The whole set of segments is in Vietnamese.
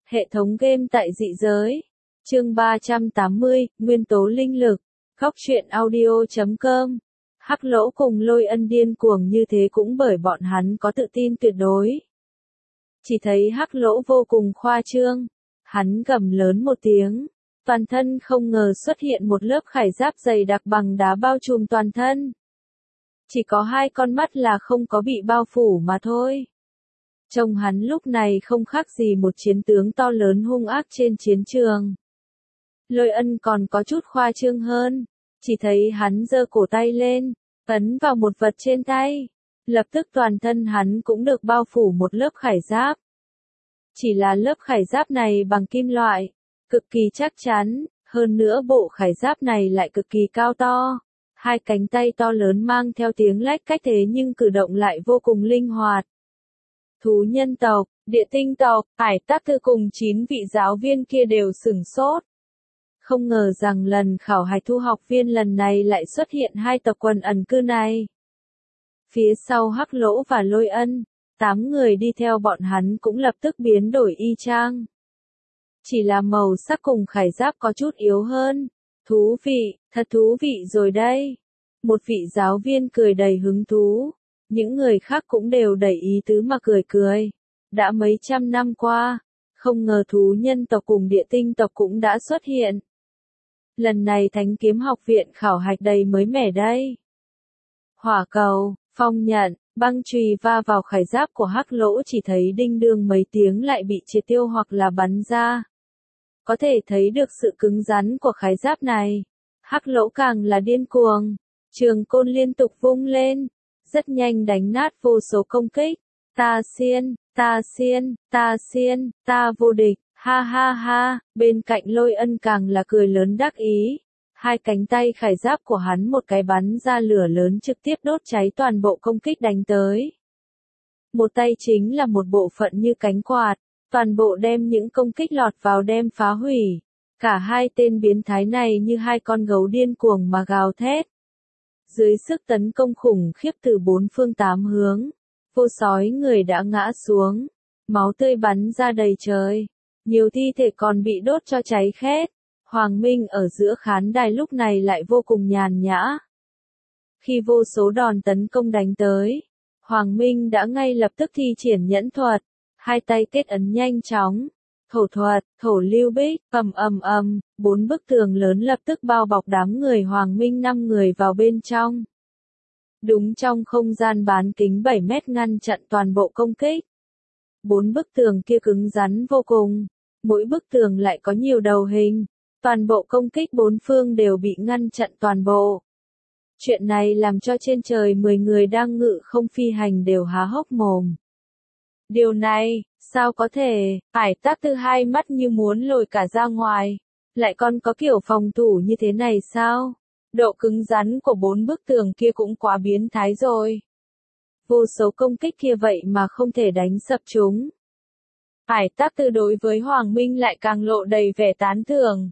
Hệ thống game tại dị giới. Chương 380, Nguyên tố linh lực. Góc truyện audio.com. Hắc Lỗ cùng Lôi Ân điên cuồng như thế cũng bởi bọn hắn có tự tin tuyệt đối. Chỉ thấy Hắc Lỗ vô cùng khoa trương. Hắn gầm lớn một tiếng. Toàn thân không ngờ xuất hiện một lớp khải giáp dày đặc bằng đá bao trùm toàn thân. Chỉ có hai con mắt là không có bị bao phủ mà thôi. Trông hắn lúc này không khác gì một chiến tướng to lớn hung ác trên chiến trường. Lôi Ân còn có chút khoa trương hơn. Chỉ thấy hắn giơ cổ tay lên, ấn vào một vật trên tay. Lập tức toàn thân hắn cũng được bao phủ một lớp khải giáp. Chỉ là lớp khải giáp này bằng kim loại, cực kỳ chắc chắn, hơn nữa bộ khải giáp này lại cực kỳ cao to. Hai cánh tay to lớn mang theo tiếng lách cách thế nhưng cử động lại vô cùng linh hoạt. Thú nhân tộc, địa tinh tộc, Hải Tắc Thư cùng 9 vị giáo viên kia đều sửng sốt. Không ngờ rằng lần khảo hạch thu học viên lần này lại xuất hiện hai tộc quần ẩn cư này. Phía sau Hắc Lỗ và Lôi Ân, 8 người đi theo bọn hắn cũng lập tức biến đổi y chang. Chỉ là màu sắc cùng khải giáp có chút yếu hơn. Thú vị, thật thú vị rồi đây. Một vị giáo viên cười đầy hứng thú. Những người khác cũng đều đầy ý tứ mà cười cười. Đã mấy trăm năm qua, không ngờ thú nhân tộc cùng địa tinh tộc cũng đã xuất hiện. Lần này Thánh Kiếm Học viện khảo hạch đầy mới mẻ đây. Hỏa cầu, phong nhận, băng chùy va vào khải giáp của Hắc Lỗ chỉ thấy đinh đương mấy tiếng lại bị triệt tiêu hoặc là bắn ra. Có thể thấy được sự cứng rắn của khải giáp này. Hắc Lỗ càng là điên cuồng. Trường côn liên tục vung lên. Rất nhanh đánh nát vô số công kích. Ta xiên, ta xiên, ta xiên, ta vô địch, ha ha ha, bên cạnh Lôi Ân càng là cười lớn đắc ý. Hai cánh tay khải giáp của hắn một cái bắn ra lửa lớn trực tiếp đốt cháy toàn bộ công kích đánh tới. Một tay chính là một bộ phận như cánh quạt, toàn bộ đem những công kích lọt vào đem phá hủy. Cả hai tên biến thái này như hai con gấu điên cuồng mà gào thét. Dưới sức tấn công khủng khiếp từ bốn phương tám hướng, vô sói người đã ngã xuống, máu tươi bắn ra đầy trời, nhiều thi thể còn bị đốt cho cháy khét. Hoàng Minh ở giữa khán đài lúc này lại vô cùng nhàn nhã. Khi vô số đòn tấn công đánh tới, Hoàng Minh đã ngay lập tức thi triển nhẫn thuật, hai tay kết ấn nhanh chóng. Thổ thuật, thổ lưu bích, bốn bức tường lớn lập tức bao bọc đám người Hoàng Minh 5 người vào bên trong. Đúng trong không gian bán kính 7 mét ngăn chặn toàn bộ công kích. 4 bức tường kia cứng rắn vô cùng, mỗi bức tường lại có nhiều đầu hình, toàn bộ công kích bốn phương đều bị ngăn chặn toàn bộ. Chuyện này làm cho trên trời 10 người đang ngự không phi hành đều há hốc mồm. Điều này, sao có thể, Hải Tắc Thư hai mắt như muốn lồi cả ra ngoài, lại còn có kiểu phòng thủ như thế này sao? Độ cứng rắn của 4 bức tường kia cũng quá biến thái rồi. Vô số công kích kia vậy mà không thể đánh sập chúng. Hải Tắc Thư đối với Hoàng Minh lại càng lộ đầy vẻ tán thưởng.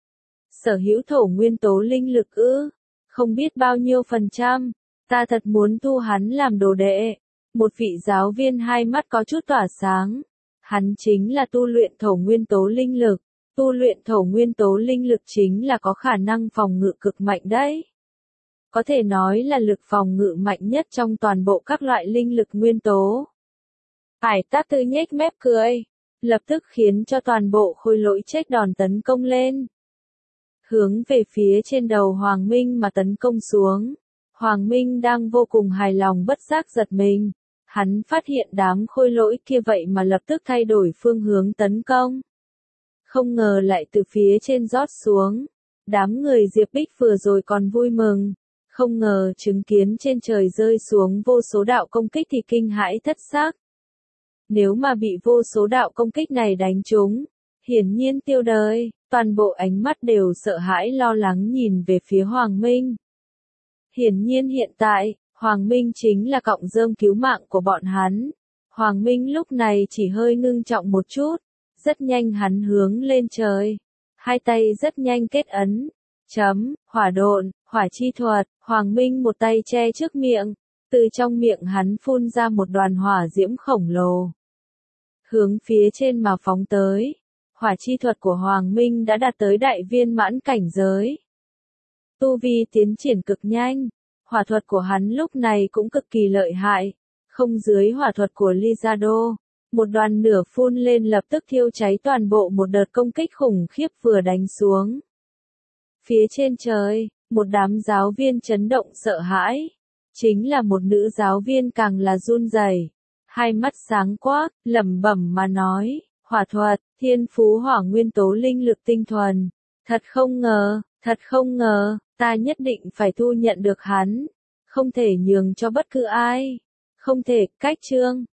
Sở hữu thổ nguyên tố linh lực ư, không biết bao nhiêu %, ta thật muốn thu hắn làm đồ đệ. Một vị giáo viên hai mắt có chút tỏa sáng. Hắn chính là tu luyện thổ nguyên tố linh lực. Tu luyện thổ nguyên tố linh lực chính là có khả năng phòng ngự cực mạnh đấy. Có thể nói là lực phòng ngự mạnh nhất trong toàn bộ các loại linh lực nguyên tố. Hải Tắc Thư nhếch mép cười, lập tức khiến cho toàn bộ khôi lỗi chết đòn tấn công lên. Hướng về phía trên đầu Hoàng Minh mà tấn công xuống. Hoàng Minh đang vô cùng hài lòng bất giác giật mình. Hắn phát hiện đám khôi lỗi kia vậy mà lập tức thay đổi phương hướng tấn công. Không ngờ lại từ phía trên rót xuống. Đám người Diệp Bích vừa rồi còn vui mừng. Không ngờ chứng kiến trên trời rơi xuống vô số đạo công kích thì kinh hãi thất xác. Nếu mà bị vô số đạo công kích này đánh trúng, hiển nhiên tiêu đời, toàn bộ ánh mắt đều sợ hãi lo lắng nhìn về phía Hoàng Minh. Hiển nhiên hiện tại, Hoàng Minh chính là cọng rơm cứu mạng của bọn hắn. Hoàng Minh lúc này chỉ hơi ngưng trọng một chút. Rất nhanh hắn hướng lên trời. Hai tay rất nhanh kết ấn. Hỏa độn, hỏa chi thuật. Hoàng Minh một tay che trước miệng. Từ trong miệng hắn phun ra một đoàn hỏa diễm khổng lồ. Hướng phía trên mà phóng tới. Hỏa chi thuật của Hoàng Minh đã đạt tới đại viên mãn cảnh giới. Tu vi tiến triển cực nhanh, hỏa thuật của hắn lúc này cũng cực kỳ lợi hại, không dưới hỏa thuật của Lizardo. Một đoàn lửa phun lên lập tức thiêu cháy toàn bộ một đợt công kích khủng khiếp vừa đánh xuống. Phía trên trời, một đám giáo viên chấn động sợ hãi. Chính là một nữ giáo viên càng là run rẩy, hai mắt sáng quắc, lẩm bẩm mà nói, hỏa thuật, thiên phú hỏa nguyên tố linh lực tinh thuần. Thật không ngờ, ta nhất định phải thu nhận được hắn. Không thể nhường cho bất cứ ai. Không thể, cách chương.